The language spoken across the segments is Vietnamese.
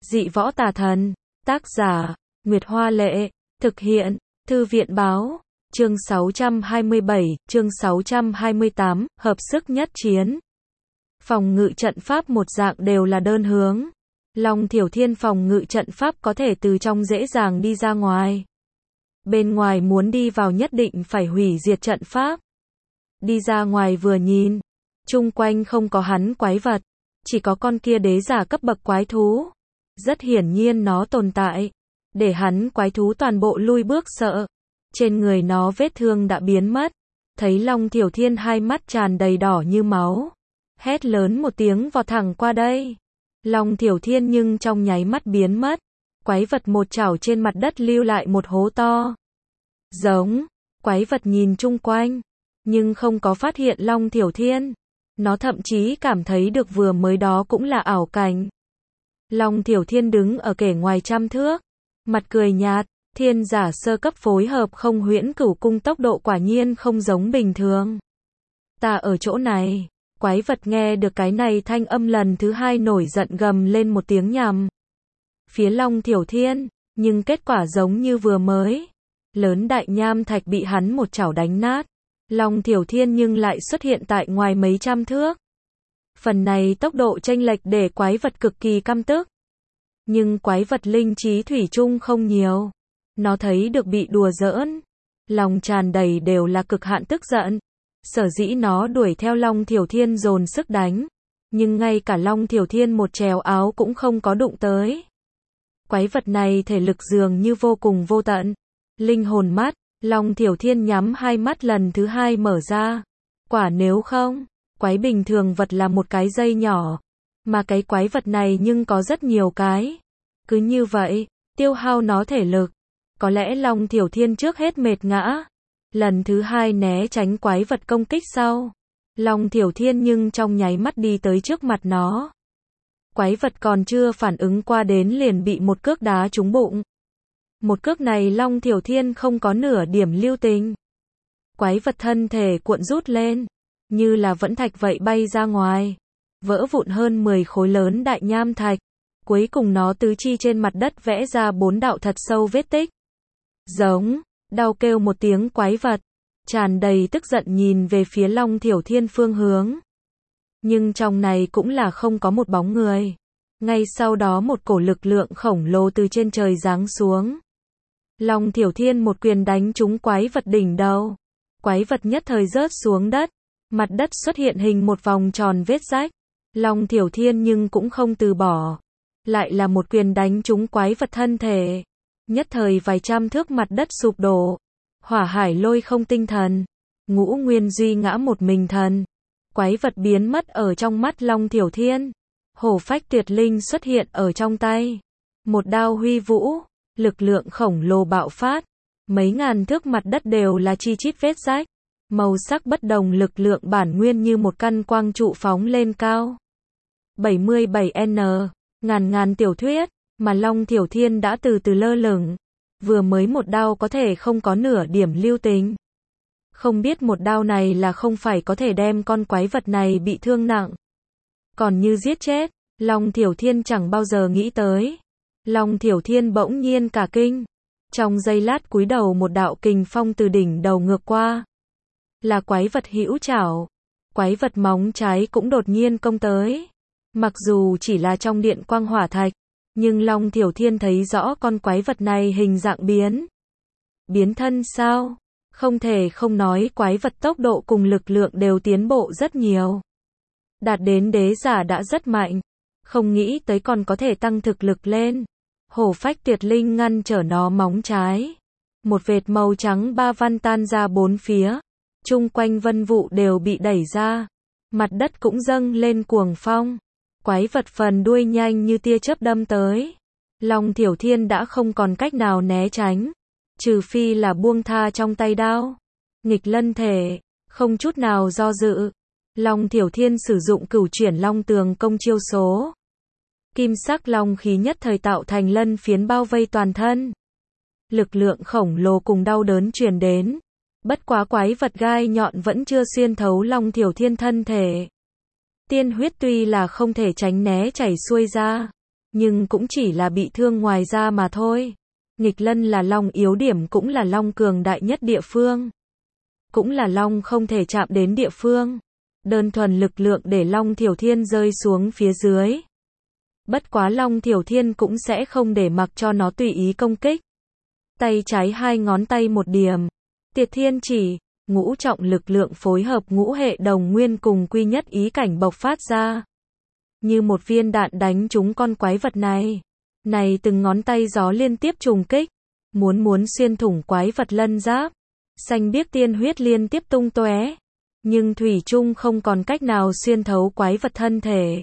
Dị võ tà thần. Tác giả, Nguyệt Hoa Lệ. Thực hiện, Thư viện Báo. Chương 627, chương 628, hợp sức nhất chiến. Phòng ngự trận pháp một dạng đều là đơn hướng. Long Thiểu Thiên phòng ngự trận pháp có thể từ trong dễ dàng đi ra ngoài. Bên ngoài muốn đi vào nhất định phải hủy diệt trận pháp. Đi ra ngoài vừa nhìn, chung quanh không có hắn quái vật, chỉ có con kia đế giả cấp bậc quái thú. Rất hiển nhiên nó tồn tại, để hắn quái thú toàn bộ lui bước sợ. Trên người nó vết thương đã biến mất. Thấy Long Thiểu Thiên hai mắt tràn đầy đỏ như máu, hét lớn một tiếng vọt thẳng qua đây. Long Thiểu Thiên nhưng trong nháy mắt biến mất. Quái vật một chảo trên mặt đất lưu lại một hố to. Giống, quái vật nhìn chung quanh, nhưng không có phát hiện Long Thiểu Thiên. Nó thậm chí cảm thấy được vừa mới đó cũng là ảo cảnh. Long Thiểu Thiên đứng ở kẻ ngoài trăm thước, mặt cười nhạt, thiên giả sơ cấp phối hợp không huyễn cửu cung tốc độ quả nhiên không giống bình thường. Ta ở chỗ này. Quái vật nghe được cái này thanh âm lần thứ hai nổi giận gầm lên một tiếng nhằm phía Long Thiểu Thiên, nhưng kết quả giống như vừa mới. Lớn đại nham thạch bị hắn một chảo đánh nát. Long Thiểu Thiên nhưng lại xuất hiện tại ngoài mấy trăm thước. Phần này tốc độ chênh lệch để quái vật cực kỳ căm tức. Nhưng quái vật linh trí thủy chung không nhiều. Nó thấy được bị đùa giỡn, lòng tràn đầy đều là cực hạn tức giận. Sở dĩ nó đuổi theo Long Thiểu Thiên dồn sức đánh, nhưng ngay cả Long Thiểu Thiên một trèo áo cũng không có đụng tới. Quái vật này thể lực dường như vô cùng vô tận. Linh hồn mắt, Long Thiểu Thiên nhắm hai mắt lần thứ hai mở ra. Quả nếu không, quái bình thường vật là một cái dây nhỏ, mà cái quái vật này nhưng có rất nhiều cái. Cứ như vậy, tiêu hao nó thể lực. Có lẽ Long Thiểu Thiên trước hết mệt ngã. Lần thứ hai né tránh quái vật công kích sau. Long Thiểu Thiên nhưng trong nháy mắt đi tới trước mặt nó. Quái vật còn chưa phản ứng qua đến liền bị một cước đá trúng bụng. Một cước này Long Thiểu Thiên không có nửa điểm lưu tình. Quái vật thân thể cuộn rút lên, như là vẫn thạch vậy bay ra ngoài. Vỡ vụn hơn 10 khối lớn đại nham thạch. Cuối cùng nó tứ chi trên mặt đất vẽ ra 4 đạo thật sâu vết tích. Giống, đau kêu một tiếng quái vật, tràn đầy tức giận nhìn về phía Long Thiểu Thiên phương hướng. Nhưng trong này cũng là không có một bóng người. Ngay sau đó một cổ lực lượng khổng lồ từ trên trời giáng xuống. Long Thiểu Thiên một quyền đánh trúng quái vật đỉnh đầu. Quái vật nhất thời rớt xuống đất. Mặt đất xuất hiện hình một vòng tròn vết rách. Long Thiểu Thiên nhưng cũng không từ bỏ. Lại là một quyền đánh trúng quái vật thân thể. Nhất thời vài trăm thước mặt đất sụp đổ. Hỏa hải lôi không tinh thần. Ngũ Nguyên Duy ngã một mình thần. Quái vật biến mất ở trong mắt Long Thiểu Thiên. Hổ phách tuyệt linh xuất hiện ở trong tay. Một đao huy vũ, lực lượng khổng lồ bạo phát. Mấy ngàn thước mặt đất đều là chi chít vết rách. Màu sắc bất đồng lực lượng bản nguyên như một căn quang trụ phóng lên cao. 77N, ngàn tiểu thuyết, mà Long Thiểu Thiên đã từ từ lơ lửng. Vừa mới một đao có thể không có nửa điểm lưu tình. Không biết một đao này là không phải có thể đem con quái vật này bị thương nặng. Còn như giết chết, Long Thiểu Thiên chẳng bao giờ nghĩ tới. Long Thiểu Thiên bỗng nhiên cả kinh. Trong giây lát cúi đầu một đạo kình phong từ đỉnh đầu ngược qua. Là quái vật hữu chảo. Quái vật móng trái cũng đột nhiên công tới. Mặc dù chỉ là trong điện quang hỏa thạch, nhưng Long Thiểu Thiên thấy rõ con quái vật này hình dạng biến thân sao? Không thể không nói quái vật tốc độ cùng lực lượng đều tiến bộ rất nhiều. Đạt đến đế giả đã rất mạnh, không nghĩ tới còn có thể tăng thực lực lên. Hổ phách tuyệt linh ngăn trở nó móng trái. Một vệt màu trắng ba văn tan ra bốn phía. Chung quanh vân vụ đều bị đẩy ra. Mặt đất cũng dâng lên cuồng phong. Quái vật phần đuôi nhanh như tia chớp đâm tới. Long Thiểu Thiên đã không còn cách nào né tránh. Trừ phi là buông tha trong tay đao. Nghịch lân thể, không chút nào do dự. Long Thiểu Thiên sử dụng cửu chuyển long tường công chiêu số. Kim sắc long khí nhất thời tạo thành lân phiến bao vây toàn thân. Lực lượng khổng lồ cùng đau đớn truyền đến. Bất quá quái vật gai nhọn vẫn chưa xuyên thấu Long Thiểu Thiên thân thể. Tiên huyết tuy là không thể tránh né chảy xuôi ra, nhưng cũng chỉ là bị thương ngoài da mà thôi. Nghịch lân là long yếu điểm, cũng là long cường đại nhất địa phương. Cũng là long không thể chạm đến địa phương. Đơn thuần lực lượng để Long Thiểu Thiên rơi xuống phía dưới. Bất quá Long Thiểu Thiên cũng sẽ không để mặc cho nó tùy ý công kích. Tay trái 2 ngón tay một điểm. Tiệt thiên chỉ, ngũ trọng lực lượng phối hợp ngũ hệ đồng nguyên cùng quy nhất ý cảnh bộc phát ra. Như một viên đạn đánh trúng con quái vật này. Này từng ngón tay gió liên tiếp trùng kích. Muốn xuyên thủng quái vật lân giáp. Xanh biếc tiên huyết liên tiếp tung tóe. Nhưng thủy chung không còn cách nào xuyên thấu quái vật thân thể.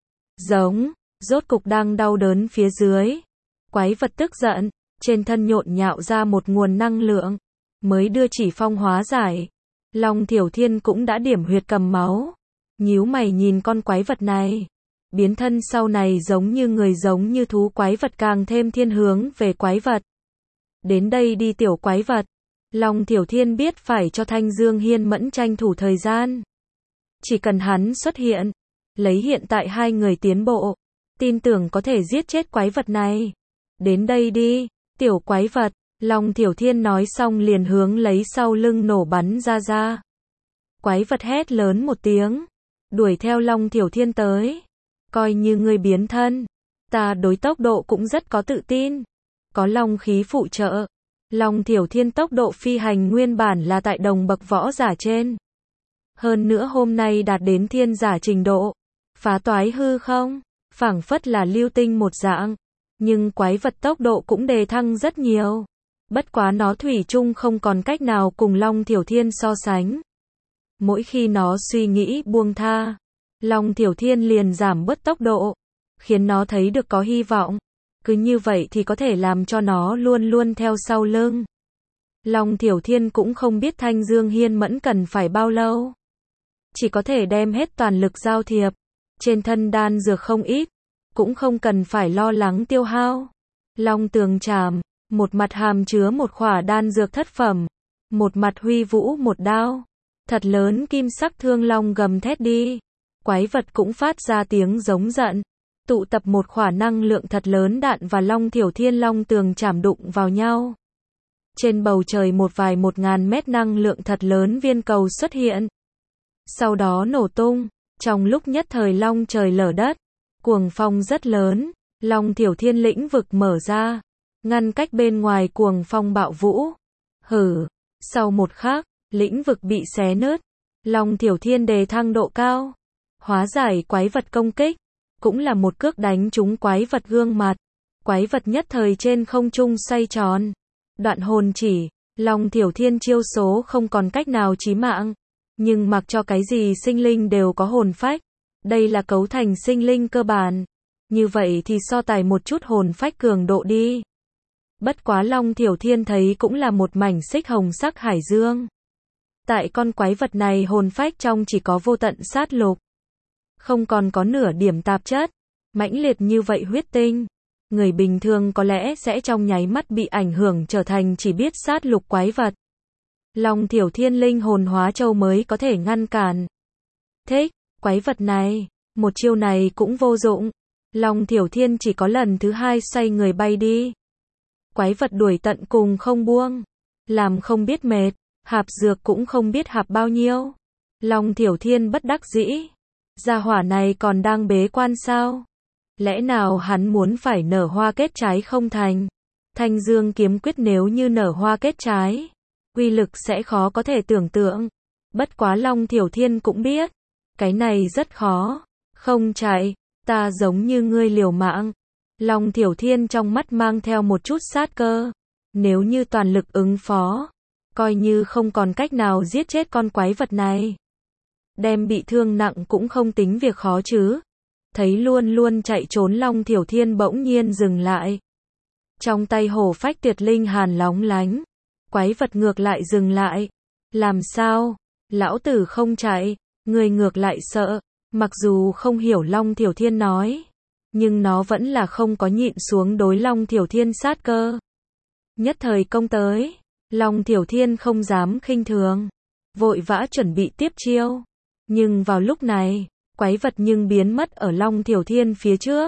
Giống, rốt cục đang đau đớn phía dưới. Quái vật tức giận, trên thân nhộn nhạo ra một nguồn năng lượng. Mới đưa chỉ phong hóa giải. Long Thiểu Thiên cũng đã điểm huyệt cầm máu. Nhíu mày nhìn con quái vật này. Biến thân sau này giống như người giống như thú, quái vật càng thêm thiên hướng về quái vật. Đến đây đi tiểu quái vật. Long Thiểu Thiên biết phải cho Thanh Dương Hiên Mẫn tranh thủ thời gian. Chỉ cần hắn xuất hiện, lấy hiện tại hai người tiến bộ, tin tưởng có thể giết chết quái vật này. Đến đây đi, tiểu quái vật. Long Thiểu Thiên nói xong liền hướng lấy sau lưng nổ bắn ra. Quái vật hét lớn một tiếng, đuổi theo Long Thiểu Thiên tới. Coi như ngươi biến thân, ta đối tốc độ cũng rất có tự tin. Có long khí phụ trợ. Long Thiểu Thiên tốc độ phi hành nguyên bản là tại đồng bậc võ giả trên. Hơn nữa hôm nay đạt đến thiên giả trình độ. Phá toái hư không, phảng phất là lưu tinh một dạng. Nhưng quái vật tốc độ cũng đề thăng rất nhiều. Bất quá nó thủy chung không còn cách nào cùng Long Thiểu Thiên so sánh. Mỗi khi nó suy nghĩ buông tha, Long Thiểu Thiên liền giảm bớt tốc độ, khiến nó thấy được có hy vọng. Cứ như vậy thì có thể làm cho nó luôn luôn theo sau lưng. Long Thiểu Thiên cũng không biết Thanh Dương Hiên Mẫn cần phải bao lâu. Chỉ có thể đem hết toàn lực giao thiệp. Trên thân đan dược không ít, cũng không cần phải lo lắng tiêu hao. Long Tường Trảm, một mặt hàm chứa một khỏa đan dược thất phẩm, một mặt huy vũ một đao. Thật lớn kim sắc thương long gầm thét đi. Quái vật cũng phát ra tiếng giống giận. Tụ tập một khỏa năng lượng thật lớn, đạn và Long Thiểu Thiên Long Tường Trảm đụng vào nhau. Trên bầu trời một vài 1000 mét năng lượng thật lớn viên cầu xuất hiện. Sau đó nổ tung, trong lúc nhất thời long trời lở đất, cuồng phong rất lớn, Long Thiểu Thiên lĩnh vực mở ra, ngăn cách bên ngoài cuồng phong bạo vũ. Hử, sau một khắc, lĩnh vực bị xé nứt, Long Thiểu Thiên đề thăng độ cao, hóa giải quái vật công kích, cũng là một cước đánh trúng quái vật gương mặt. Quái vật nhất thời trên không trung xoay tròn. Đoạn hồn chỉ, Long Thiểu Thiên chiêu số không còn cách nào chí mạng, nhưng mặc cho cái gì sinh linh đều có hồn phách. Đây là cấu thành sinh linh cơ bản. Như vậy thì so tài một chút hồn phách cường độ đi. Bất quá Long Thiểu Thiên thấy cũng là một mảnh xích hồng sắc hải dương. Tại con quái vật này hồn phách trong chỉ có vô tận sát lục. Không còn có nửa điểm tạp chất. Mãnh liệt như vậy huyết tinh. Người bình thường có lẽ sẽ trong nháy mắt bị ảnh hưởng trở thành chỉ biết sát lục quái vật. Long Thiểu Thiên linh hồn hóa châu mới có thể ngăn cản. Thích, quái vật này, một chiêu này cũng vô dụng. Long Thiểu Thiên chỉ có lần thứ hai xoay người bay đi. Quái vật đuổi tận cùng không buông. Làm không biết mệt, hạp dược cũng không biết hạp bao nhiêu. Long Thiểu Thiên bất đắc dĩ. Gia hỏa này còn đang bế quan sao? Lẽ nào hắn muốn phải nở hoa kết trái không thành? Thanh Dương kiếm quyết nếu như nở hoa kết trái, uy lực sẽ khó có thể tưởng tượng. Bất quá Long Thiểu Thiên cũng biết, cái này rất khó. Không chạy, ta giống như ngươi liều mạng. Long Thiểu Thiên trong mắt mang theo một chút sát cơ. Nếu như toàn lực ứng phó, coi như không còn cách nào giết chết con quái vật này, đem bị thương nặng cũng không tính việc khó chứ. Thấy luôn luôn chạy trốn Long Thiểu Thiên bỗng nhiên dừng lại. Trong tay hổ phách tuyệt linh hàn lóng lánh. Quái vật ngược lại dừng lại. Làm sao? Lão tử không chạy, người ngược lại sợ. Mặc dù không hiểu Long Thiểu Thiên nói, nhưng nó vẫn là không có nhịn xuống đối Long Thiểu Thiên sát cơ. Nhất thời công tới, Long Thiểu Thiên không dám khinh thường, vội vã chuẩn bị tiếp chiêu. Nhưng vào lúc này, quái vật nhưng biến mất ở Long Thiểu Thiên phía trước.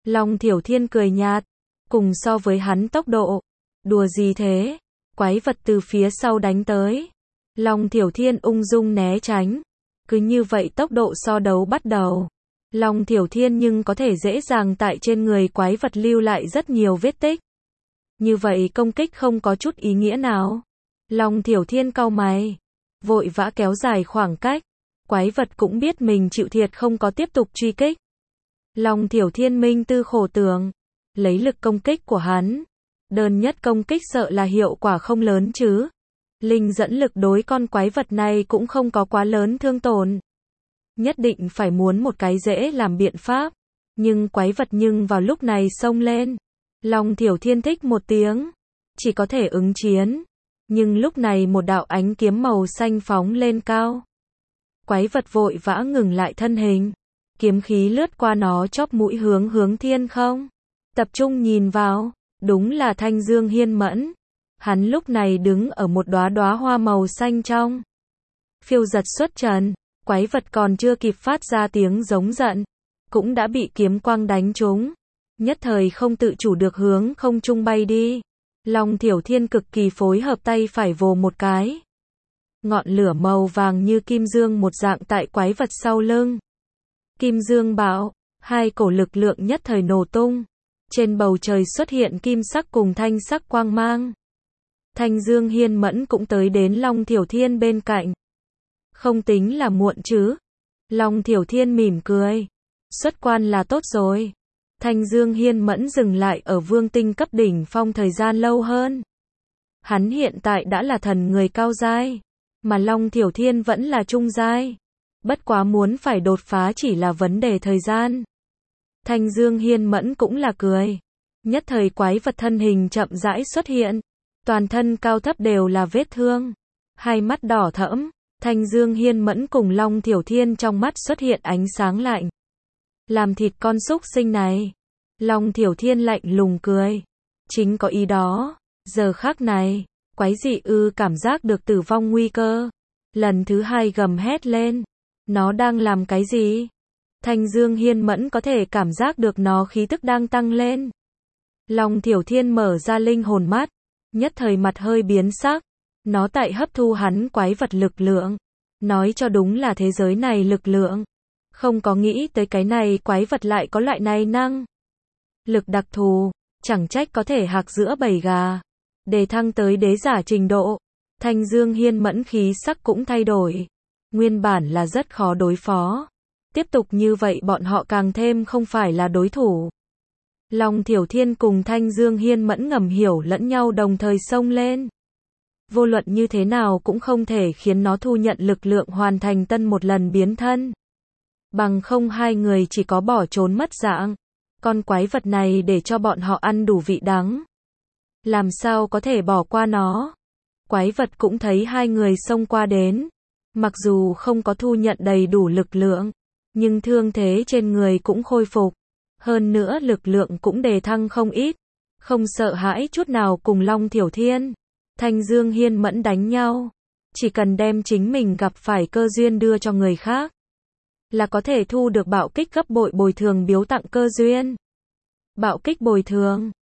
Long Thiểu Thiên cười nhạt, cùng so với hắn tốc độ. Đùa gì thế? Quái vật từ phía sau đánh tới. Long Thiểu Thiên ung dung né tránh. Cứ như vậy tốc độ so đấu bắt đầu. Long Thiểu Thiên nhưng có thể dễ dàng tại trên người quái vật lưu lại rất nhiều vết tích. Như vậy công kích không có chút ý nghĩa nào. Long Thiểu Thiên cau mày, vội vã kéo dài khoảng cách. Quái vật cũng biết mình chịu thiệt không có tiếp tục truy kích. Long Thiểu Thiên minh tư khổ tưởng, lấy lực công kích của hắn. Đơn nhất công kích sợ là hiệu quả không lớn chứ. Linh dẫn lực đối con quái vật này cũng không có quá lớn thương tổn. Nhất định phải muốn một cái dễ làm biện pháp. Nhưng quái vật vào lúc này xông lên. Long Thiểu Thiên thích một tiếng. Chỉ có thể ứng chiến. Nhưng lúc này một đạo ánh kiếm màu xanh phóng lên cao. Quái vật vội vã ngừng lại thân hình. Kiếm khí lướt qua nó chóp mũi hướng thiên không. Tập trung nhìn vào. Đúng là Thanh Dương Hiên Mẫn. Hắn lúc này đứng ở một đóa hoa màu xanh trong. Phiêu giật xuất trần. Quái vật còn chưa kịp phát ra tiếng giống giận. Cũng đã bị kiếm quang đánh trúng. Nhất thời không tự chủ được hướng không trung bay đi. Long Thiểu Thiên cực kỳ phối hợp tay phải vồ một cái. Ngọn lửa màu vàng như kim dương một dạng tại quái vật sau lưng. Kim dương bạo, hai cổ lực lượng nhất thời nổ tung. Trên bầu trời xuất hiện kim sắc cùng thanh sắc quang mang. Thanh Dương Hiên Mẫn cũng tới đến Long Thiểu Thiên bên cạnh. Không tính là muộn chứ. Long Thiểu Thiên mỉm cười. Xuất quan là tốt rồi. Thanh Dương Hiên Mẫn dừng lại ở vương tinh cấp đỉnh phong thời gian lâu hơn. Hắn hiện tại đã là thần người cao giai. Mà Long Thiểu Thiên vẫn là trung giai. Bất quá muốn phải đột phá chỉ là vấn đề thời gian. Thanh Dương Hiên Mẫn cũng là cười. Nhất thời quái vật thân hình chậm rãi xuất hiện. Toàn thân cao thấp đều là vết thương. Hai mắt đỏ thẫm. Thanh Dương Hiên Mẫn cùng Long Thiểu Thiên trong mắt xuất hiện ánh sáng lạnh. Làm thịt con súc sinh này. Long Thiểu Thiên lạnh lùng cười. Chính có ý đó. Giờ khắc này, quái dị cảm giác được tử vong nguy cơ. Lần thứ hai gầm hét lên. Nó đang làm cái gì? Thanh Dương Hiên Mẫn có thể cảm giác được nó khí tức đang tăng lên. Long Thiểu Thiên mở ra linh hồn mắt. Nhất thời mặt hơi biến sắc. Nó tại hấp thu hắn quái vật lực lượng. Nói cho đúng là thế giới này lực lượng. Không có nghĩ tới cái này quái vật lại có loại này năng. Lực đặc thù, chẳng trách có thể hạc giữa bầy gà. Đề thăng tới đế giả trình độ. Thanh Dương Hiên Mẫn khí sắc cũng thay đổi. Nguyên bản là rất khó đối phó. Tiếp tục như vậy bọn họ càng thêm không phải là đối thủ. Long Thiểu Thiên cùng Thanh Dương Hiên Mẫn ngầm hiểu lẫn nhau đồng thời xông lên. Vô luận như thế nào cũng không thể khiến nó thu nhận lực lượng hoàn thành tân một lần biến thân. Bằng không hai người chỉ có bỏ trốn mất dạng. Con quái vật này để cho bọn họ ăn đủ vị đắng. Làm sao có thể bỏ qua nó. Quái vật cũng thấy hai người xông qua đến. Mặc dù không có thu nhận đầy đủ lực lượng. Nhưng thương thế trên người cũng khôi phục. Hơn nữa lực lượng cũng đề thăng không ít. Không sợ hãi chút nào cùng Long Thiểu Thiên. Thanh Dương Hiên Mẫn đánh nhau. Chỉ cần đem chính mình gặp phải cơ duyên đưa cho người khác. Là có thể thu được bạo kích gấp bội bồi thường biếu tặng cơ duyên. Bạo kích bồi thường.